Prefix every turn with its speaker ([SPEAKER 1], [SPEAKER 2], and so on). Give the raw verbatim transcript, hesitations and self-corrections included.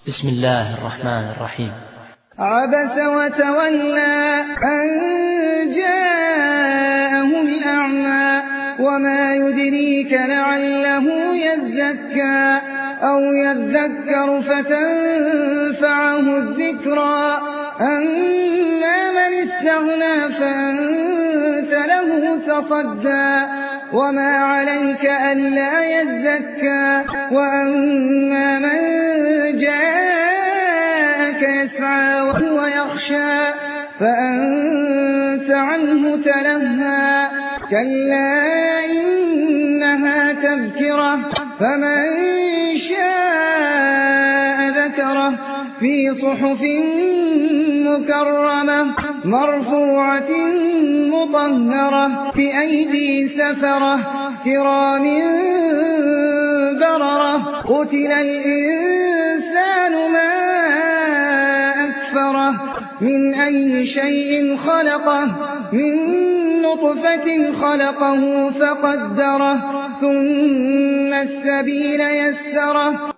[SPEAKER 1] بسم الله الرحمن الرحيم.
[SPEAKER 2] عبس وتولى أن جاءه الأعمى وما يدريك لعله يزكى أو يذكر فتنفعه الذكرى أما من استغنى فأنت له تصدى وما عليك ألا يزكى وأما من جاءك يسعى وهو يخشى فأنت عنه تلهى كلا إنها تذكرة فمن شاء ذكره في صحف مكرمة مرفوعة مطهرة بأيدي سفرة كرام بررة قتل الإنسان ما أكفره من أي شيء خلقه من نطفة خلقه فقدره ثم السبيل يسره